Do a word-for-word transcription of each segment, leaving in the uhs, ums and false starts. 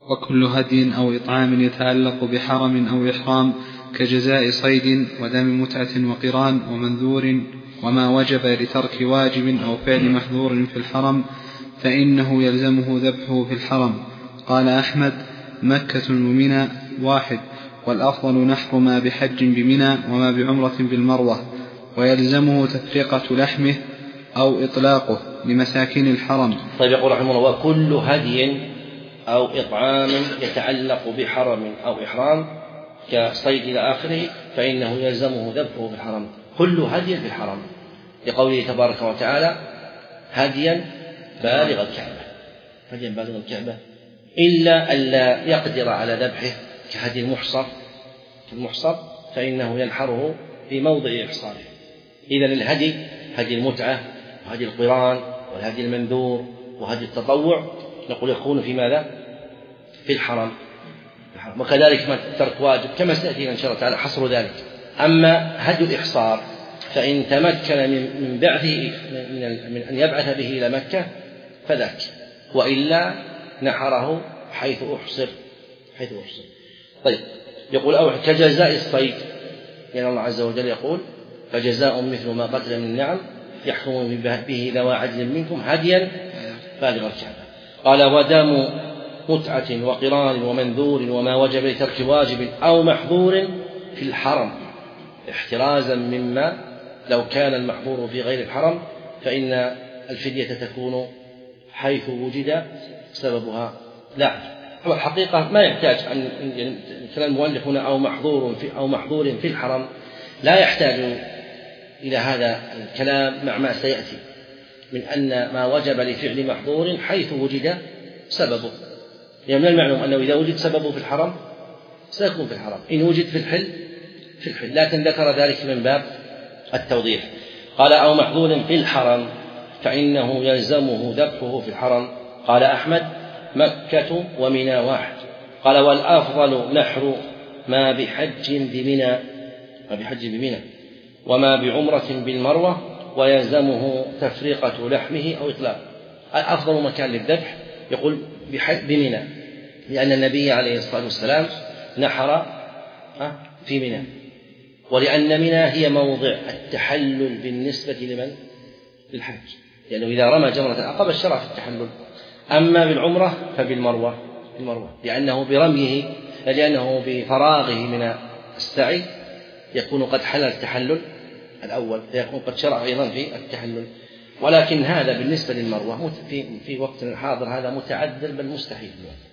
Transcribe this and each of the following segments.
وكل هدي أو إطعام يتعلق بحرم أو إحرام كجزاء صيد ودم متعة وقران ومنذور وما وجب لترك واجب أو فعل محظور في الحرم فإنه يلزمه ذبحه في الحرم. قال أحمد: مكة ومنى واحد، والأفضل نحر ما بحج بمنى وما بعمرة بالمروة، ويلزمه تفرقة لحمه أو إطلاقه لمساكين الحرم. طيب، يقول رحمه الله: وكل هدي أو إطعام يتعلق بحرم أو إحرام كصيد إلى آخره فإنه يلزمه ذبحه في الحرم. كل هدي في الحرم، لقوله تبارك وتعالى: هديا بالغ الكعبة، هديا بالغ الكعبة، إلا ألا يقدر على ذبحه كهدي المحصر المحصر فإنه ينحره في موضع إحصاره. إذن الهدي هدي المتعة وهدي القران والهدي المنذور وهدي التطوع نقول يكون في ماذا؟ في الحرم. وكذلك ما ترك واجب كما سيأتي إن شاء الله تعالى حصر ذلك. أما هدي الإحصار فإن تمكن من بعثه من أن يبعث به إلى مكة فذاك، وإلا نحره حيث أحصر حيث أحصر. طيب، يقول: أو كجزاء الصيد، يعني الله عز وجل يقول: فجزاء مثل ما قتل من النعم يحكم به ذوى عدل منكم هديا بالغ الكعبة. قال: ودم متعة وقران ومنذور وما وجب لترك واجب أو محظور في الحرم، احترازا مما لو كان المحظور في غير الحرم فإن الفدية تكون حيث وجد سببها. لا، هو الحقيقة ما يحتاج أن يعني كلام المؤلف هنا أو محظور في أو محظور في الحرم لا يحتاج إلى هذا الكلام مع ما سيأتي من أن ما وجب لفعل محظور حيث وجد سببه. يعني من المعلوم أنه إذا وجد سببه في الحرم سيكون في الحرم، إن وجد في الحل في الحل، لكن ذكر ذلك من باب التوضيح. قال: أو محظور في الحرم فإنه يلزمه ذبحه في الحرم. قال أحمد: مكة ومنى واحد. قال: والأفضل نحر ما بحج بمنى ما بحج بمنى وما بعمرة بالمروة، ويلزمه تفريقة لحمه أو إطلاق. أفضل مكان للذبح يقول بمنى، لأن النبي عليه الصلاة والسلام نحر في منى، ولأن منى هي موضع التحلل بالنسبة لمن؟ للحج، لأنه إذا رمى جمرة العقبة الشرع في التحلل. أما بالعمرة فبالمروة بالمروة لأنه برميه لأنه بفراغه من السعي يكون قد حل التحلل الأول، فيكون قد شرع أيضا في التحلل. ولكن هذا بالنسبة للمروة في في وقت الحاضر هذا متعذر بل مستحيل،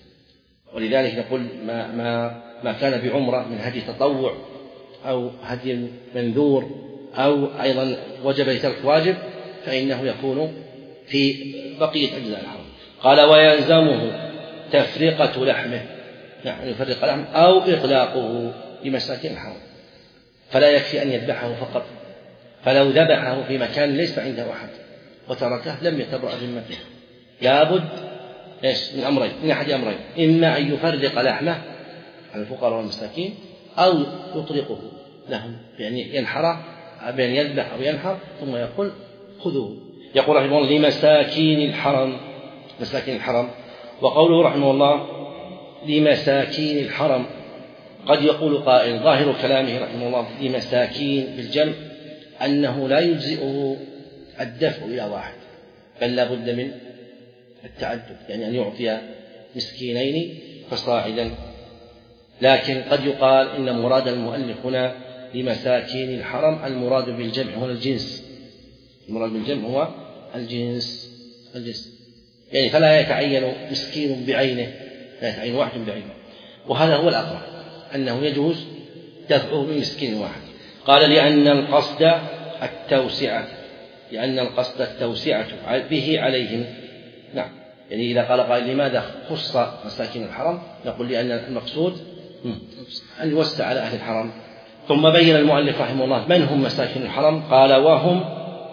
ولذلك نقول ما ما ما كان بعمرة من هدي تطوع أو هدي منذور أو أيضا وجب لترك واجب فإنه يكون في بقية أجزاء الحرم. قال: ويلزمه تفرقة لحمه، يعني يفرق لحمه أو إطلاقه لمساكين الحرم، فلا يكفي أن يذبحه فقط، فلو ذبحه في مكان ليس عنده أحد وتركه لم يتبرأ ذمته. لابد إيش من أمرين، من أحد أمرين: إما أن يفرق لحمه على الفقراء والمساكين أو يطلقه لهم، يعني ينحر بين يذبح أو ينحر ثم يقول خذوه. يقول رحمه الله: لمساكين الحرم، مساكين الحرم. وقوله رحمه الله لمساكين الحرم قد يقول قائل ظاهر كلامه رحمه الله لمساكين بالجمع أنه لا يجزئه الدفع إلى واحد، بل لا بد من التعدد، يعني أن يعطي مسكينين فصاعدا. لكن قد يقال إن مراد المؤلف هنا لمساكين الحرم المراد بالجمع هو الجنس، المراد بالجمع هو الجنس الجنس يعني فلا يتعين مسكين بعينه، لا يتعين واحد بعينه، وهذا هو الأقرب أنه يجوز دفعه من مسكين واحد. قال: لأن القصد التوسعة لأن القصد التوسعة به عليهم. نعم، يعني إذا قال قائل لماذا خص مساكين الحرم نقول لأن المقصود أن يوسع على أهل الحرم. ثم بين المؤلف رحمه الله من هم مساكين الحرم. قال: وهم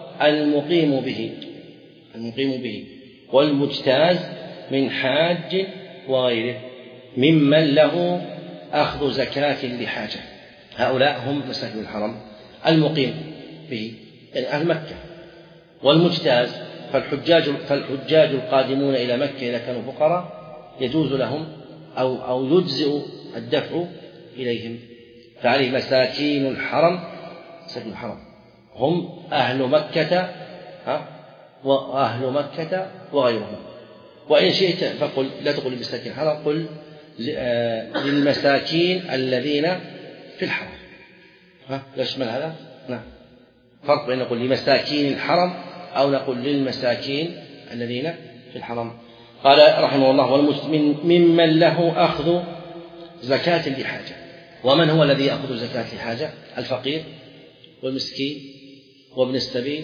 المقيم به المقيم به والمجتاز من حاج وغيره ممن له أخذ زكاة لحاجة. هؤلاء هم مساكين الحرم المقيم به، يعني أهل مكة. والمجتاز فالحجاج, فالحجاج القادمون إلى مكة إذا كانوا فقراء يجوز لهم أو, أو يجزئ الدفع إليهم. فعليه مساكين الحرم، مساكين الحرم هم أهل مكة وأهل مكة وغيرهم. وإن شئت فقل لا تقل لمساكين الحرم، قل للمساكين الذين في الحرم. ها لا يشمل هذا؟ نعم. فرق بين نقول لمساكين الحرم أو نقول للمساكين الذين في الحرم. قال رحمه الله: والمسلم ممن له أخذ زكاة لحاجة. ومن هو الذي يأخذ زكاة لحاجة؟ الفقير والمسكين وابن السبيل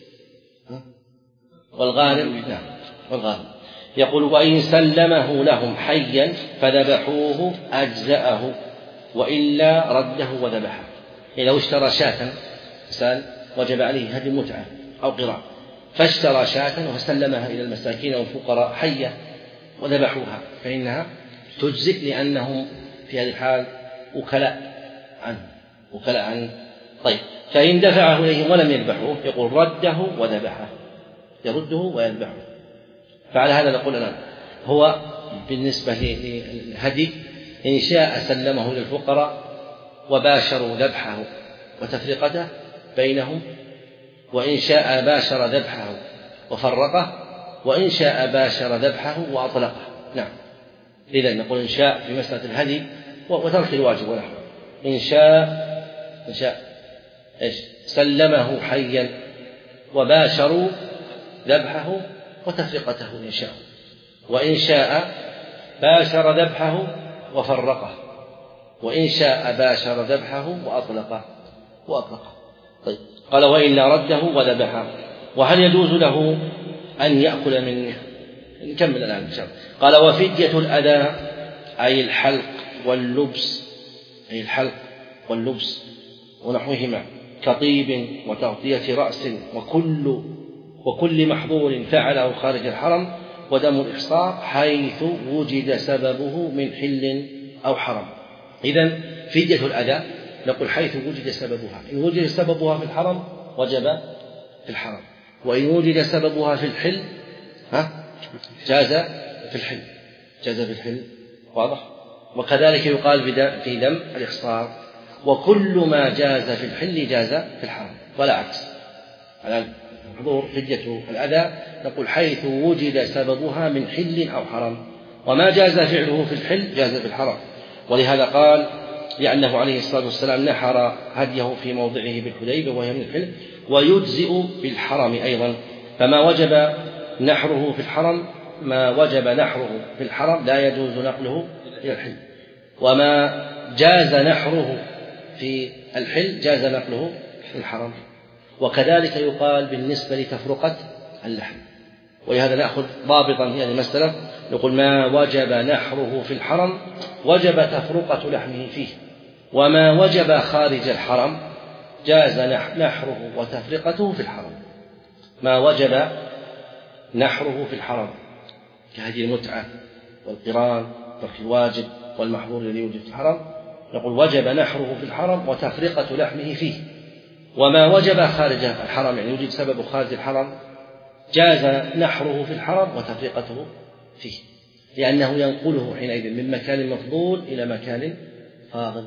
والغارم. نعم والغارم. يقول: وإن سلمه لهم حيا فذبحوه أجزأه وإلا رده وذبحه. يعني لو اشترى شاة إنسان وجب عليه هدي متعة أو قراء، فاشترى شاة وسلمها إلى المساكين والفقراء حية وذبحوها فإنها تجزئ، لأنهم في هذه الحال وكلاء عنه وكلاء عنه. طيب، فإن دفعه إليهم ولم يذبحوه يقول: رده وذبحه، يرده ويذبحه. فعلى هذا نقول أنا هو بالنسبة للهدي إن شاء سلمه للفقراء وباشروا ذبحه وتفرقته بينهم، وإن شاء باشر ذبحه وفرقه، وإن شاء باشر ذبحه وأطلقه. نعم. إذا نقول إن شاء في مسألة الهدي وترك الواجب ونحو. إن شاء إن شاء إيش سلمه حيا وباشروا ذبحه وتفرقته إن شاء، وإن شاء باشر ذبحه وفرقه، وإن شاء باشر ذبحه وأطلقه وأطلقه. طيب، قال: وإلا رده وذبحه. وهل يجوز له أن يأكل منه؟ نكمل الآن إن شاء الله. قال: وفدية الأذى أي الحلق واللبس، أي الحلق واللبس ونحوهما كطيب وتغطية رأس وكل وكل محظور فعله خارج الحرم، ودم الإحصار حيث وجد سببه من حل أو حرم. إذن فدية الأذى نقول حيث وجد سببها. إن وجد سببها في الحرم وجب في الحرم، وإن وجد سببها في الحل ها جاز في الحل، جاز في الحل. واضح؟ وكذلك يقال في دم الإحصار: وكل ما جاز في الحل جاز في الحرم، ولا عكس. على حضور فدية الأذى نقول حيث وجد سببها من حل أو حرم، وما جاز فعله في الحل جاز في الحرم. ولهذا قال: لأنه عليه الصلاة والسلام نحر هديه في موضعه بالحديبية وهي من الحل، ويجزئ بالحرم أيضا. فما وجب نحره في الحرم ما وجب نحره في الحرم لا يجوز نقله إلى الحل، وما جاز نحره في الحل جاز نقله في الحرم. وكذلك يقال بالنسبة لتفرقة اللحم. ولهذا نأخذ ضابطا في هذه المسألة نقول: ما وجب نحره في الحرم وجب تفرقة لحمه فيه، وما وجب خارج الحرم جاز نحره وتفرقته في الحرم. ما وجب نحره في الحرم كهدي المتعة والقران ترك الواجب والمحظور الذي يوجد في الحرم نقول وجب نحره في الحرم وتفرقة لحمه فيه. وما وجب خارج الحرم يعني يوجد سبب خارج الحرم جاز نحره في الحرم وتفرقته فيه، لأنه ينقله حينئذ من مكان مفضول إلى مكان فاضل.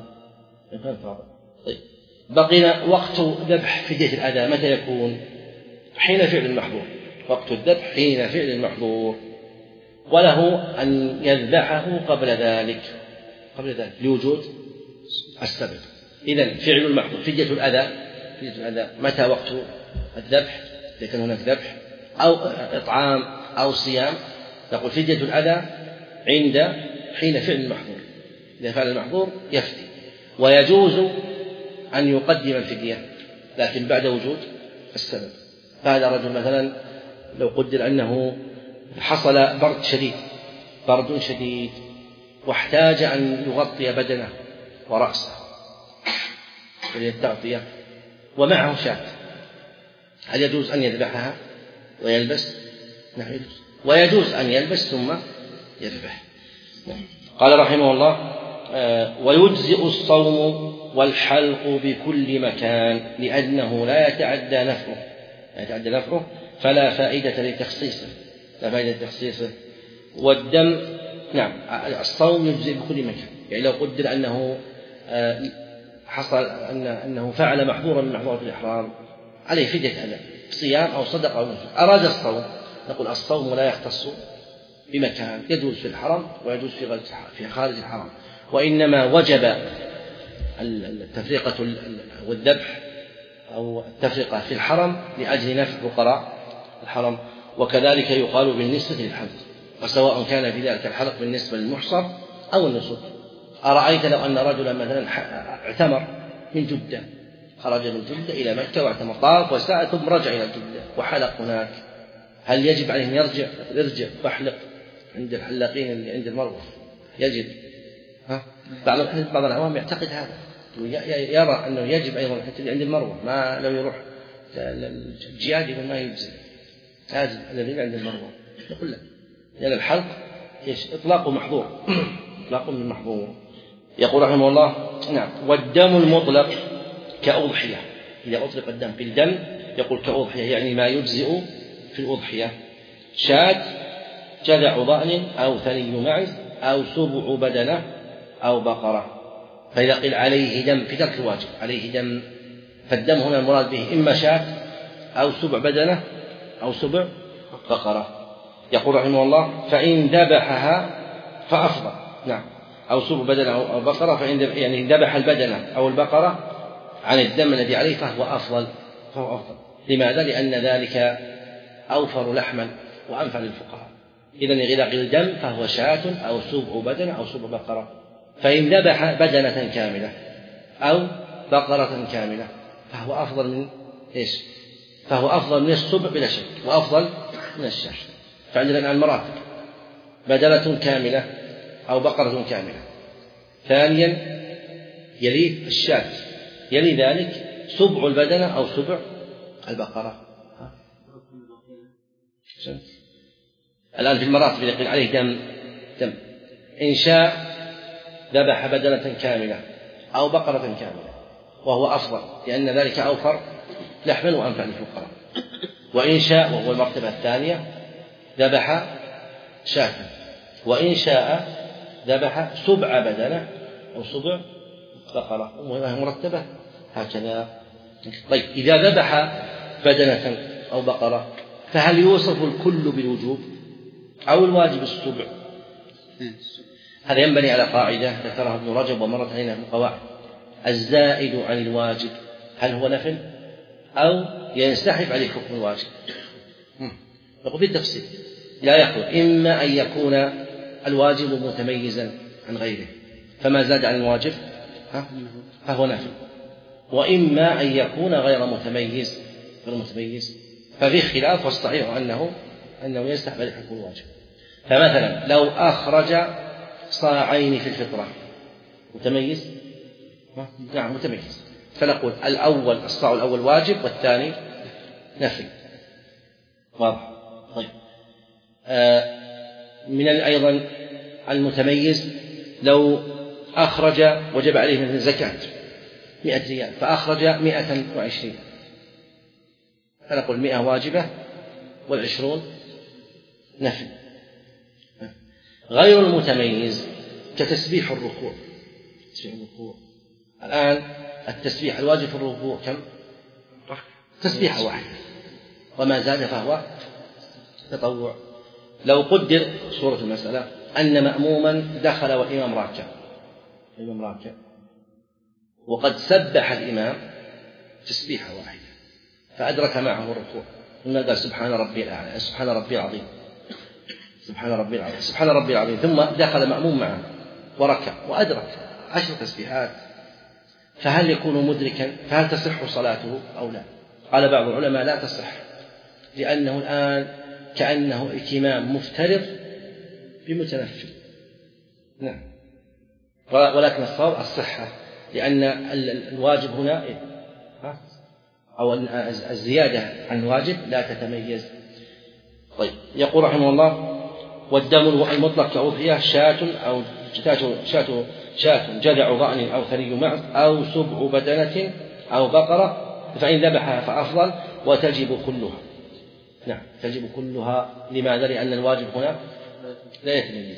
طيب، بقينا وقت ذبح فدية الأذى متى يكون؟ حين فعل المحظور. وقت الذبح حين فعل المحظور، وله أن يذبحه قبل ذلك قبل ذلك لوجود السبب. إذن فعل المحظور فدية الأذى فدية الأذى متى وقت الذبح؟ إذا كان هناك ذبح أو إطعام أو صيام نقول فدية الأذى عند حين فعل المحظور. إذا فعل المحظور يفدي، ويجوز أن يقدم الفدية لكن بعد وجود السبب. فهذا رجل مثلا لو قدر أنه حصل برد شديد برد شديد واحتاج أن يغطي بدنه ورأسه للتغطية ومعه شاة، هل يجوز أن يذبحها ويلبس؟ نعم يجوز، ويجوز أن يلبس ثم يذبح. قال رحمه الله: ويجزئ الصوم والحلق بكل مكان لأنه لا يتعدى نفعه لا يتعدى نفعه فلا فائدة لتخصيصه لا فائدة لتخصيصه. والدم نعم الصوم يجزئ بكل مكان. يعني لو قدر أنه حصل أن أنه فعل محظورا من محظورات الإحرام عليه فدية أداء صيام أو صدقة أو نسك، أراد الصوم، نقول الصوم لا يختص بمكان، يجوز في الحرم ويجوز في خارج الحرم، وإنما وجب التفرقة والذبح أو التفرقة في الحرم لأجل نفع فقراء الحرم. وكذلك يقال بالنسبة للحلق، وسواء كان في ذلك الحلق بالنسبة للمحصر أو النسك. أرأيت لو أن رجلا مثلا اعتمر من جدة، خرج من جدة إلى مكة واعتمر، طاف وسعى ثم رجع إلى جدة وحلق هناك، هل يجب عليه أن يرجع يرجع واحلق عند الحلاقين اللي عند المروة؟ يجب. ها؟ بعض بعض العوام يعتقد هذا، يرى أنه يجب أيضا حتى عند المروة، ما لو يروح الجياد يقول ما يجزي هذا الذين عند المروة، نقول لا، لأن الحلق إطلاق محظور إطلاق من محظور. يقول رحمه الله نعم والدم المطلق كأضحية، إذا أطلق الدم في الدم يقول كأضحية، يعني ما يجزئ في الأضحية، شاة جذع ضأن أو ثني معز أو سبع بدنة أو بقرة. فإذا قيل عليه دم في ترك الواجب عليه دم، فالدم هنا المراد به إما شاة أو سبع بدنة أو سبع بقرة. يقول رحمه الله فإن ذبحها فأفضل، نعم أو سبع بدنة أو بقرة، فإن يعني ذبح البدنة أو البقرة عن الدم الذي عليه فهو أفضل فهو أفضل. لماذا؟ لأن ذلك أوفر لحما وأنفع للفقراء. إذن إذا قيل دم فهو شاة أو سبع بدنة أو سبع بقرة. فإن ذبح بدنة كاملة أو بقرة كاملة فهو أفضل من إيش؟ فهو أفضل من السبع بلا شك، وأفضل من الشاة. فعندنا الآن مراتب: بدنة كاملة أو بقرة كاملة. ثانيا يلي الشاة، يلي ذلك سبع البدنة أو سبع البقرة. الآن في المراتب يقول عليه دم دم إن شاء ذبح بدنة كاملة أو بقرة كاملة وهو أفضل، لأن ذلك أوفر لحما وأنفع للفقراء. وإن شاء، وهو المرتبة الثانية، ذبح شاة، وإن شاء ذبح سبع بدنة أو سبع بقرة، وهي مرتبة هكذا. طيب إذا ذبح بدنة أو بقرة فهل يوصف الكل بالوجوب أو الواجب السبع؟ هذا ينبني على قاعدة ذكرها ابن رجب ومرت علينا في القواعد: الزائد عن الواجب هل هو نفل أو ينسحب عليه حكم الواجب؟ نقول في التفسير لا يخلو، إما أن يكون الواجب متميزا عن غيره فما زاد عن الواجب فهو نفل، وإما أن يكون غير متميز غير متميز ففي خلاف، والصحيح أنه أنه ينسحب عليه حكم الواجب. فمثلا لو أخرج صاعين في الفطرة متميز؟ نعم متميز، فنقول الأول الصاع الأول واجب والثاني نفل. واضح؟ طيب آه من أيضا المتميز لو أخرج وجب عليه مثل زكاة مئة ريال فأخرج مئة وعشرين، فنقول مئة واجبة والعشرون نفل. غير المتميز كتسبيح الركوع، تسبيح الركوع الآن التسبيح الواجب في الركوع كم؟ تسبيحة واحدة، وما زاد فهو تطوع. لو قدر صورة المسألة أن مأموما دخل والإمام راكع، الإمام راكع وقد سبح الإمام تسبيحة واحدة فأدرك معه الركوع، ثم قال سبحان ربي الأعلى، سبحان ربي العظيم، سبحان ربي العظيم، سبحان ربي العظيم، ثم دخل مأموم معه وركع وأدرك عشر تسبيحات، فهل يكون مدركا؟ فهل تصح صلاته أو لا؟ قال بعض العلماء لا تصح، لأنه الآن كأنه اتمام مفترض بمتنفل. نعم، ولكن الصواب الصحة، لأن الواجب هنا أو الزيادة عن الواجب لا تتميز. طيب يقول رحمه الله والدم المطلق كأضحية شاة أو شاة شاة جذع ضأن أو ثني معز أو سبع بدنة أو بقرة، فإن ذبحها فأفضل وتجب كلها. نعم تجب كلها. لماذا؟ لأن الواجب هنا لا يتميز.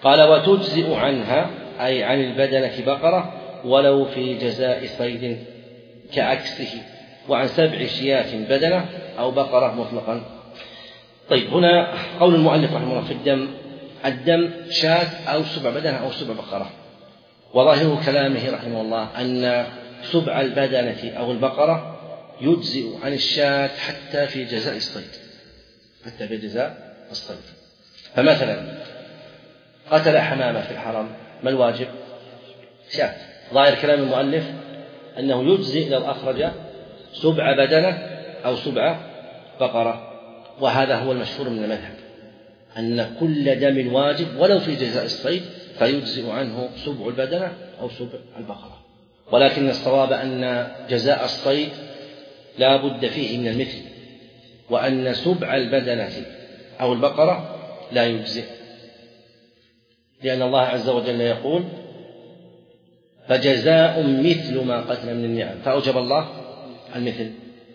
قال وتجزئ عنها أي عن البدنة بقرة ولو في جزاء صيد كعكسه، وعن سبع شيات بدنة أو بقرة مطلقا. طيب هنا قول المؤلف رحمه الله في الدم، الدم شاة أو سبع بدنة أو سبع بقرة، وظاهر كلامه رحمه الله أن سبع البدنة أو البقرة يجزئ عن الشاة حتى في جزاء الصيد، حتى في جزاء الصيد. فمثلا قتل حمامة في الحرم، ما الواجب؟ شاة. ظاهر كلام المؤلف أنه يجزئ لو أخرج سبع بدنة أو سبع بقرة، وهذا هو المشهور من المذهب، أن كل دم واجب ولو في جزاء الصيد، فيجزئ عنه سبع البدنة أو سبع البقرة. ولكن الصواب أن جزاء الصيد لا بد فيه من المثل، وأن سبع البدنة أو البقرة لا يجزئ، لأن الله عز وجل يقول فجزاء مثل ما قتل من النعم، فأوجب الله المثل.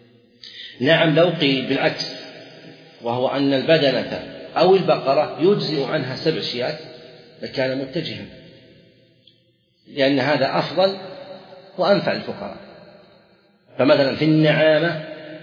نعم لو قيل بالعكس، وهو أن البدنة أو البقرة يجزئ عنها سبع شيات لكان متجها، لأن هذا أفضل وأنفع للفقراء. فمثلا في النعامة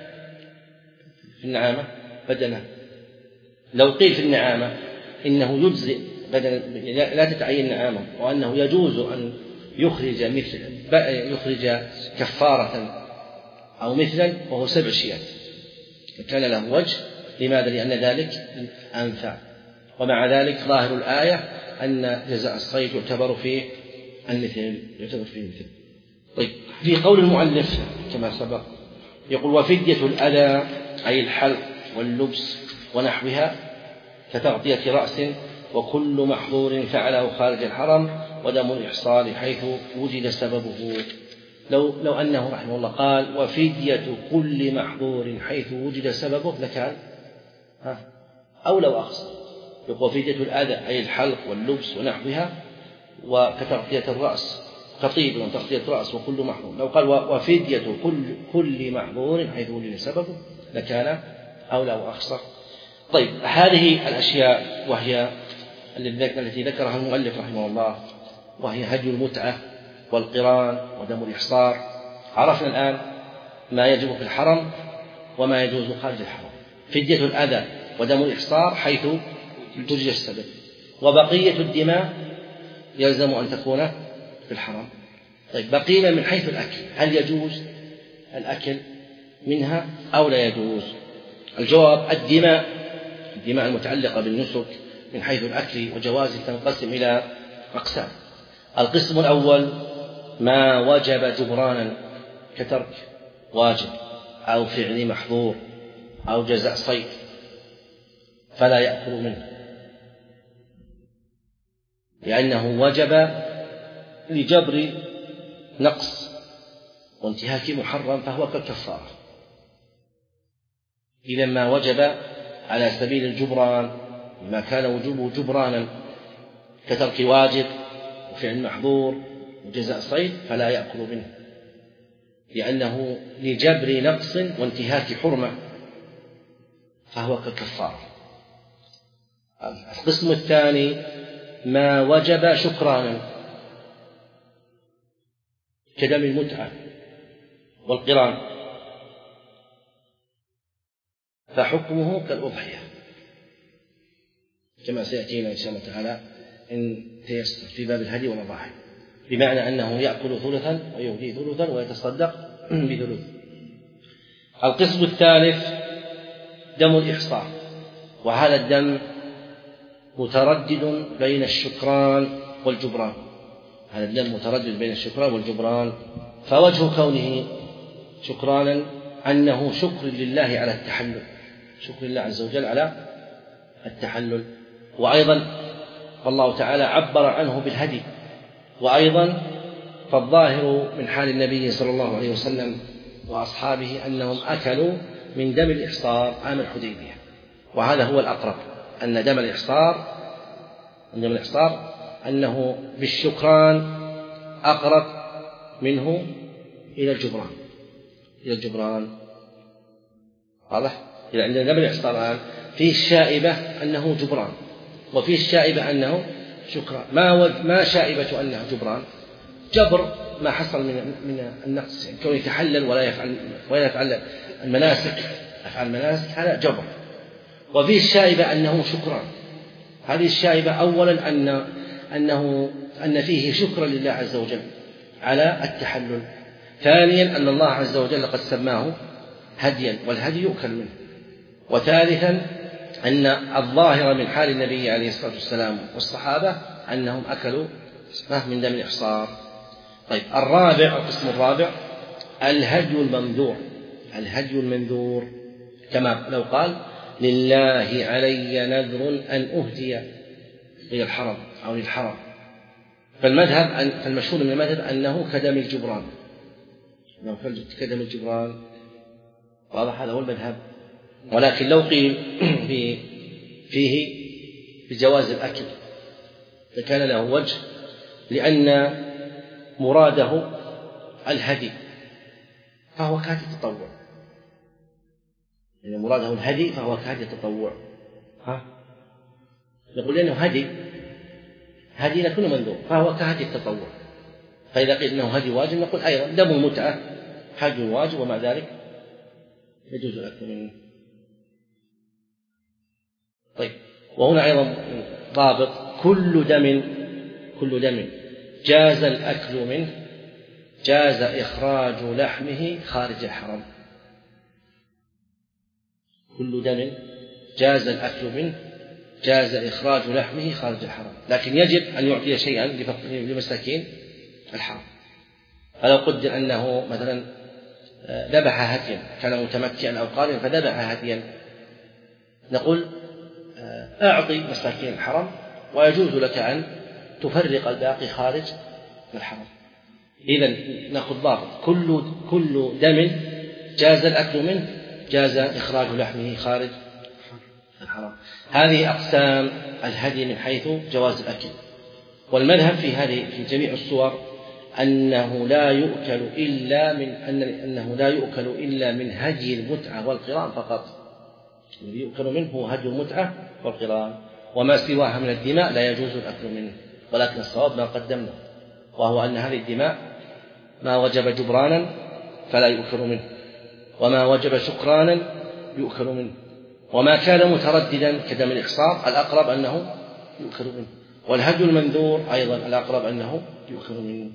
في النعامة بدنة، لو قيل في النعامة إنه يجزئ بدنة لا تتعين نعامة، وأنه يجوز أن يخرج مثل يخرج كفارة أو مثلا وهو سبع شيات كان له وجه. لماذا؟ لأن ذلك أنفع. ومع ذلك ظاهر الآية أن جزاء الصيد يعتبر فيه المثل يعتبر فيه المثل. طيب في قول المؤلف كما سبق يقول وفدية الأذى أي الحلق واللبس ونحوها كتغطية رأس وكل محظور فعله خارج الحرم ودم الإحصار حيث وجد سببه. لو, لو أنه رحمه الله قال وفدية كل محظور حيث وجد سببه لكان ها أو لو أخصر. يقول فدية الأذى أي الحلق واللبس ونحوها وكتغطية الرأس كطيب وتغطية رأس وكل محظور. لو قال وفدية كل, كل محظور حيث وجد سببه لكان أو لو أخصر. طيب هذه الأشياء وهي التي ذكرها المؤلف رحمه الله وهي هدي المتعة والقران ودم الإحصار، عرفنا الآن ما يجب في الحرم وما يجوز خارج الحرم. فدية الأذى ودم الإحصار حيث تجد السبب، وبقية الدماء يلزم أن تكون في الحرم. طيب بقينا من حيث الأكل، هل يجوز الأكل منها أو لا يجوز؟ الجواب الدماء الدماء المتعلقة بالنسك من حيث الأكل وجوازه تنقسم إلى أقسام. القسم الأول ما وجب جبرانا كترك واجب أو فعل محظور أو جزاء صيد فلا يأكل منه، لأنه وجب لجبر نقص وانتهاك محرم فهو كالكفارة. إذا ما وجب على سبيل الجبران ما كان وجوبه جبرانا كترك واجب وفعل محظور وجزاء صيد فلا يأكل منه، لأنه لجبر نقص وانتهاك حرمة فهو كالكفارة. القسم الثاني ما وجب شكرانا كدم المتعة والقران فحكمه كالأضحية كما سيأتينا إن شاء الله تعالى إن تيسر في باب الهدي والأضاحي، بمعنى أنه يأكل ثلثا ويهدي ثلثا ويتصدق بثلث. القسم الثالث دم الإحصار، وهذا الدم متردد بين الشكران والجبران، هذا الدم متردد بين الشكران والجبران. فوجه كونه شكرانا أنه شكر لله على التحلل، شكر الله عز وجل على التحلل. وأيضا فالله تعالى عبر عنه بالهدي. وأيضا فالظاهر من حال النبي صلى الله عليه وسلم وأصحابه أنهم أكلوا من دم الإحصار عام الحديبية، وهذا هو الأقرب أن دم الإحصار دم الإحصار أنه بالشكران أقرب منه إلى الجبران إلى الجبران واضح؟ إذا عندنا دم الإحصار الآن فيه الشائبة أنه جبران وفيه الشائبة أنه شكرا. ما ما شائبة أنها جبران؟ جبر ما حصل من من النقص، يعني كونه يتحلل ولا يفعل ولا يفعل المناسك أفعال المناسك، هذا جبر. وفيه الشائبة أنه شكران. هذه الشائبة أولا أن أنه أن فيه شكرا لله عز وجل على التحلل. ثانيا أن الله عز وجل قد سماه هديا، والهدي يؤكل منه. وثالثا أن الظاهر من حال النبي عليه الصلاة والسلام والصحابة أنهم أكلوا من دم الإحصار. طيب، الرابع، القسم الرابع، الهدي المنذور. الهدي المنذور كما لو قال لله علي نذر أن أهدي إلى الحرم أو للحرم. فالمذهب فالمشهور من المذهب أنه كدم الجبران، أنه كدم الجبران. واضح؟ هذا هو المذهب. ولكن لو قيل فيه بجواز الأكل لكان له وجه، لأن مراده الهدي فهو كهدي التطوع، يعني مراده الهدي فهو كهدي التطوع. ها نقول إنه هدي هدي لكن منذور فهو كهدي التطوع. فإذا قيل إنه هدي واجب نقول أيضا دم المتعة هدي واجب، ومع ذلك يجوز الأكل منه. طيب، وهنا أيضا ضابط: كل دم كل دم جاز الأكل منه جاز إخراج لحمه خارج الحرم. كل دم جاز الأكل منه جاز إخراج لحمه خارج الحرم، لكن يجب أن يعطي شيئا لمساكين الحرم. فلو قدر أنه مثلا ذبح هديا، كان متمتعا أو قارنا فذبح هديا، نقول أعطي مساكين الحرم ويجوز لك أن تفرق الباقي خارج الحرم. إذن نأخذ ضابط: كل كل دم جاز الأكل منه جاز إخراج لحمه خارج الحرم. هذه أقسام الهدي من حيث جواز الأكل. والمذهب في هذه في جميع الصور أنه لا يؤكل إلا من أن أنه لا يؤكل إلا من هدي المتعة والقران فقط. الذي يؤكل منه هو هدي المتعة والقران، وما سواها من الدماء لا يجوز الأكل منه. ولكن الصواب ما قدمنا، وهو أن هذه الدماء ما وجب جبرانا فلا يؤكل منه، وما وجب شكرانا يؤكل منه، وما كان مترددا كدم الإحصار الأقرب أنه يؤكل منه، والهدي المنذور أيضا الأقرب أنه يؤكل منه.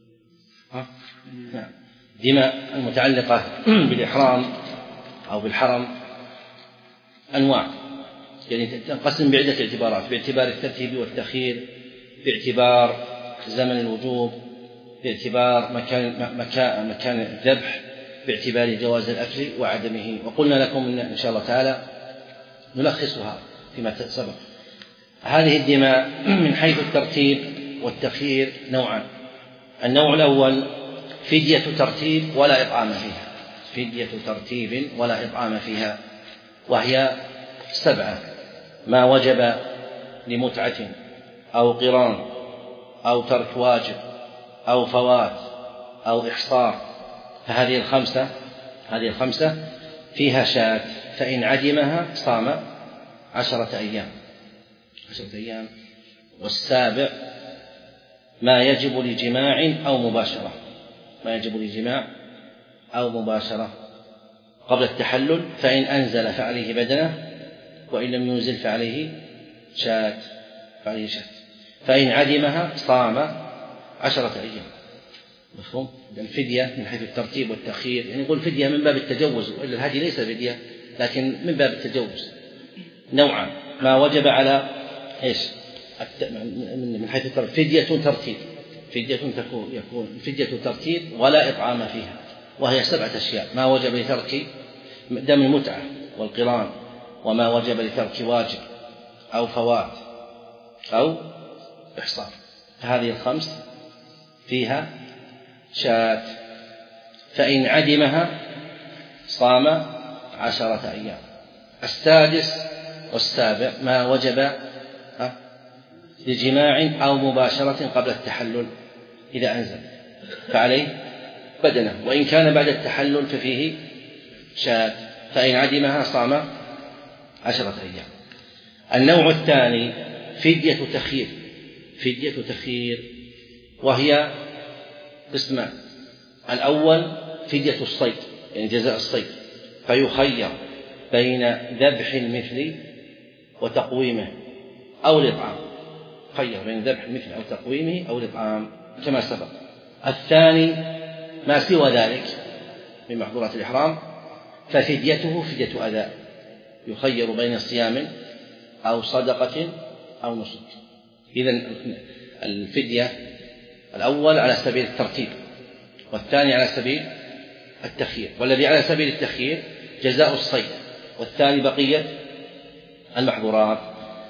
دماء المتعلقة بالإحرام أو بالحرم أنواع، يعني تنقسم بعدة اعتبارات: باعتبار الترتيب والتأخير، باعتبار زمن الوجوب، باعتبار مكان مكان مكان الذبح، باعتبار جواز الأكل وعدمه. وقلنا لكم إن شاء الله تعالى نلخصها فيما سبق. هذه الدماء من حيث الترتيب والتأخير نوعان: النوع الأول فدية ترتيب ولا إطعام فيها، فدية ترتيب ولا إطعام فيها، وهي سبعة: ما وجب لمتعة أو قران أو ترك واجب أو فوات أو إحصار. فهذه الخمسة هذه الخمسة فيها شاة، فإن عدمها صام عشرة أيام عشرة أيام. والسابع ما يجب لجماع أو مباشرة ما يجب لجماع أو مباشرة قبل التحلل، فإن أنزل فعليه بدنه، وإن لم ينزل فعليه شاة فعليه شاة. فإن عدمها صام عشرة أيام. مفهوم؟ الفدية من حيث الترتيب والتأخير، يعني نقول فدية من باب التجوز، وإلا الهدي ليس فدية لكن من باب التجوز. نوعا: ما وجب على إيش من حيث الترتيب فدية ترتيب فدية تكون يكون فدية ترتيب ولا إطعام فيها، وهي سبعة أشياء: ما وجب لترك دم المتعة والقران، وما وجب لترك واجب أو فوات أو إحصار. هذه الخمس فيها شاة، فإن عدمها صام عشرة أيام. السادس والسابع ما وجب لجماع أو مباشرة قبل التحلل، إذا أنزل فعليه بدنه، وإن كان بعد التحلل ففيه شاة، فإن عدمها صام عشرة أيام. النوع الثاني فدية تخيير فدية تخيير، وهي قسمان: الأول فدية الصيد، يعني جزاء الصيد، فيخير بين ذبح المثل وتقويمه أو الإطعام، خير بين ذبح المثل أو تقويمه أو الإطعام كما سبق. الثاني ما سوى ذلك من محظورات الإحرام، ففديته فدية أداء، يخير بين صيام أو صدقة أو نسك. إذن الفدية الأول على سبيل الترتيب، والثاني على سبيل التخيير، والذي على سبيل التخيير جزاء الصيد، والثاني بقية المحظورات.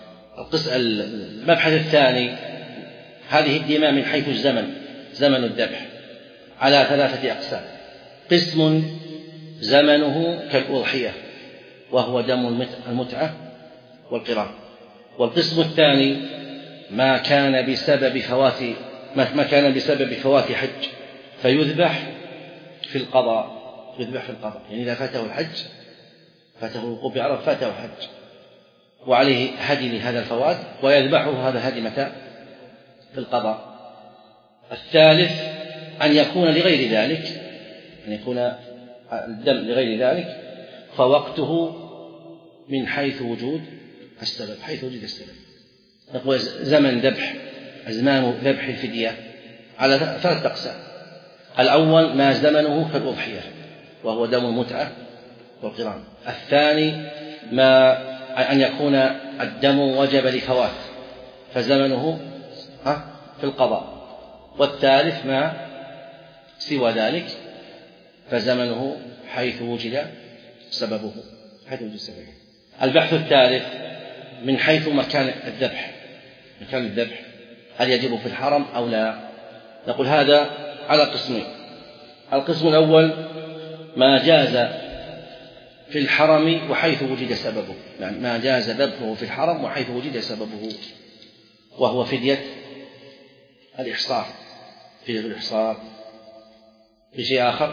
المبحث الثاني: هذه الدماء من حيث الزمن، زمن الذبح على ثلاثة أقسام: قسم زمنه كالأضحية وهو دم المتعة والقران، والقسم الثاني ما كان بسبب فوات ما كان بسبب فوات حج فيذبح في القضاء، يذبح في القضاء، يعني إذا فاته الحج، فاته الوقوف بعرفة، فاته الحج وعليه هدي لهذا الفوات، ويذبحه هذا الهدي متى؟ في القضاء. الثالث أن يكون لغير ذلك، أن يكون الدم لغير ذلك، فوقته من حيث وجود السبب، حيث وجود السبب. نقول زمن ذبح، أزمان ذبح الفدية على ثلاث أقسام: الأول ما زمنه كالأضحية وهو دم المتعة والقران، الثاني ما أن يكون الدم وجب لفوات فزمنه في القضاء، والثالث ما سوى ذلك فزمنه حيث وجد سببه، حيث وجد سببه. البحث الثالث من حيث مكان الذبح، مكان الذبح هل يجب في الحرم أو لا؟ نقول هذا على قسمين: القسم الأول ما جاز في الحرم وحيث وجد سببه، يعني ما جاز ذبحه في الحرم وحيث وجد سببه، وهو فدية الإحصار، فدية الإحصار بشيء آخر: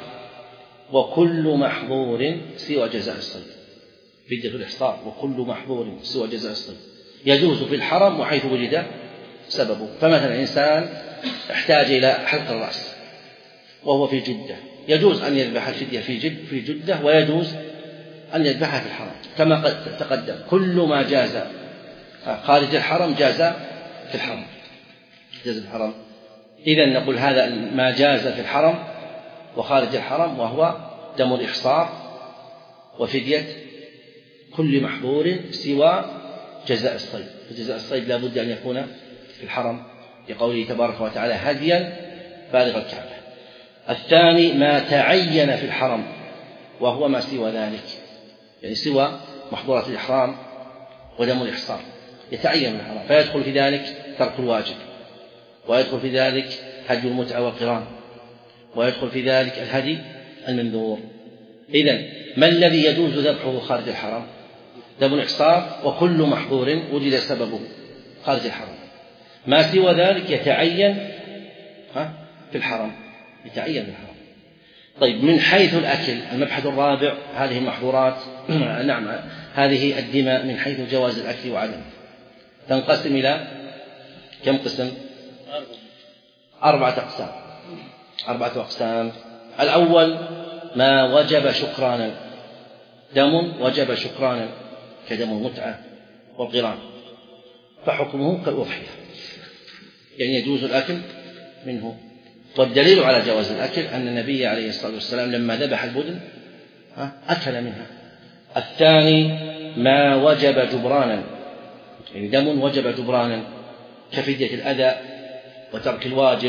وكل محظور سوى جزاء الصيد، فدية الإحصار وكل محظور سوى جزاء الصيد يجوز في الحرم وحيث وجد سببه. فمثلا إنسان احتاج إلى حلق الرأس وهو في جدة، يجوز أن يذبح الفدية في جد في جدة، ويجوز أن يذبحها في الحرم كما قد تقدم. كل ما جاز خارج الحرم جاز في الحرم، جاز في الحرم. إذن نقول هذا ما جاز في الحرم وخارج الحرم، وهو دم الإحصار وفدية كل محظور سوى جزاء الصيد. فجزاء الصيد لا بد أن يكون في الحرم لقوله تبارك وتعالى: هديا بالغ الكعبة. الثاني ما تعين في الحرم، وهو ما سوى ذلك، يعني سوى محظورات الإحرام ودم الإحصار يتعين في الحرم، فيدخل في ذلك ترك الواجب، ويدخل في ذلك هدي المتعة والقران، ويدخل في ذلك الهدي المنذور. إذن ما الذي يجوز ذبحه خارج الحرم؟ دم الإحصار وكل محظور وجد سببه خارج الحرم. ما سوى ذلك يتعين في الحرم، يتعين في الحرم. طيب، من حيث الأكل، المبحث الرابع: هذه المحظورات نعم هذه الدماء من حيث جواز الأكل وعدمه تنقسم إلى كم قسم؟ أربعة أقسام. أربعة أقسام. الأول ما وجب شكرانا، دم وجب شكرانا كدم المتعة والقران، فحكمه كالأضحية، يعني يجوز الأكل منه. والدليل على جواز الأكل أن النبي عليه الصلاة والسلام لما ذبح البدن أكل منها. الثاني ما وجب جبرانا، يعني دم وجب جبرانا كفدية الأذى وترك الواجب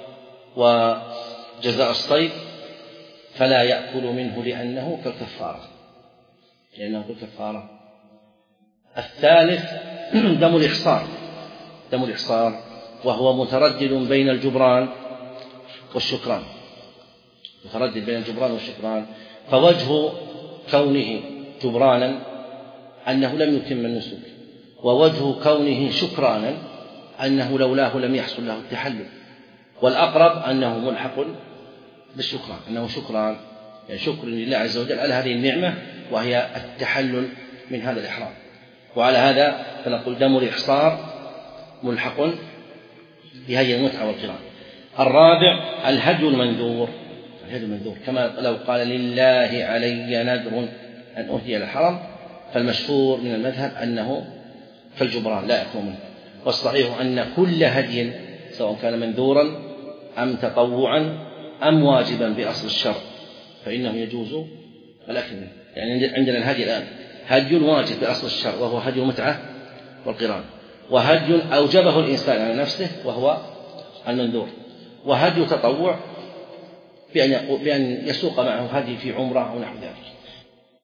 وجزاء الصيد، فلا يأكل منه لأنه كالكفارة، لأنه كالكفارة. الثالث دم الإحصار، دم الإحصار وهو متردد بين الجبران والشكران، متردد بين الجبران والشكران. فوجه كونه جبرانا أنه لم يتم النسك، ووجه كونه شكرانا أنه لولاه لم يحصل له التحلل، والأقرب أنه ملحق بالشكران، أنه شكران، يعني شكر لله عز وجل على هذه النعمة وهي التحلل من هذا الإحرام. وعلى هذا فنقول دم الإحصار ملحق بهدي المتعة والقران. الرابع الهدي المنذور، الهدي المنذور كما لو قال لله علي نذر أن أهدي إلى الحرم، فالمشهور من المذهب أنه كالجبران لا يكون منه، والصحيح أن كل هدي سواء كان منذورا أم تطوعا أم واجبا بأصل الشرع فإنه يجوز الأكل منه. يعني عندنا الهدي الآن هدي واجب بأصل الشرع وهو هدي المتعة والقران، وهدي أوجبه الإنسان على نفسه وهو المنذور، وهدي تطوع بأن, بأن يسوق معه هدي في عمرة أو نحو ذلك.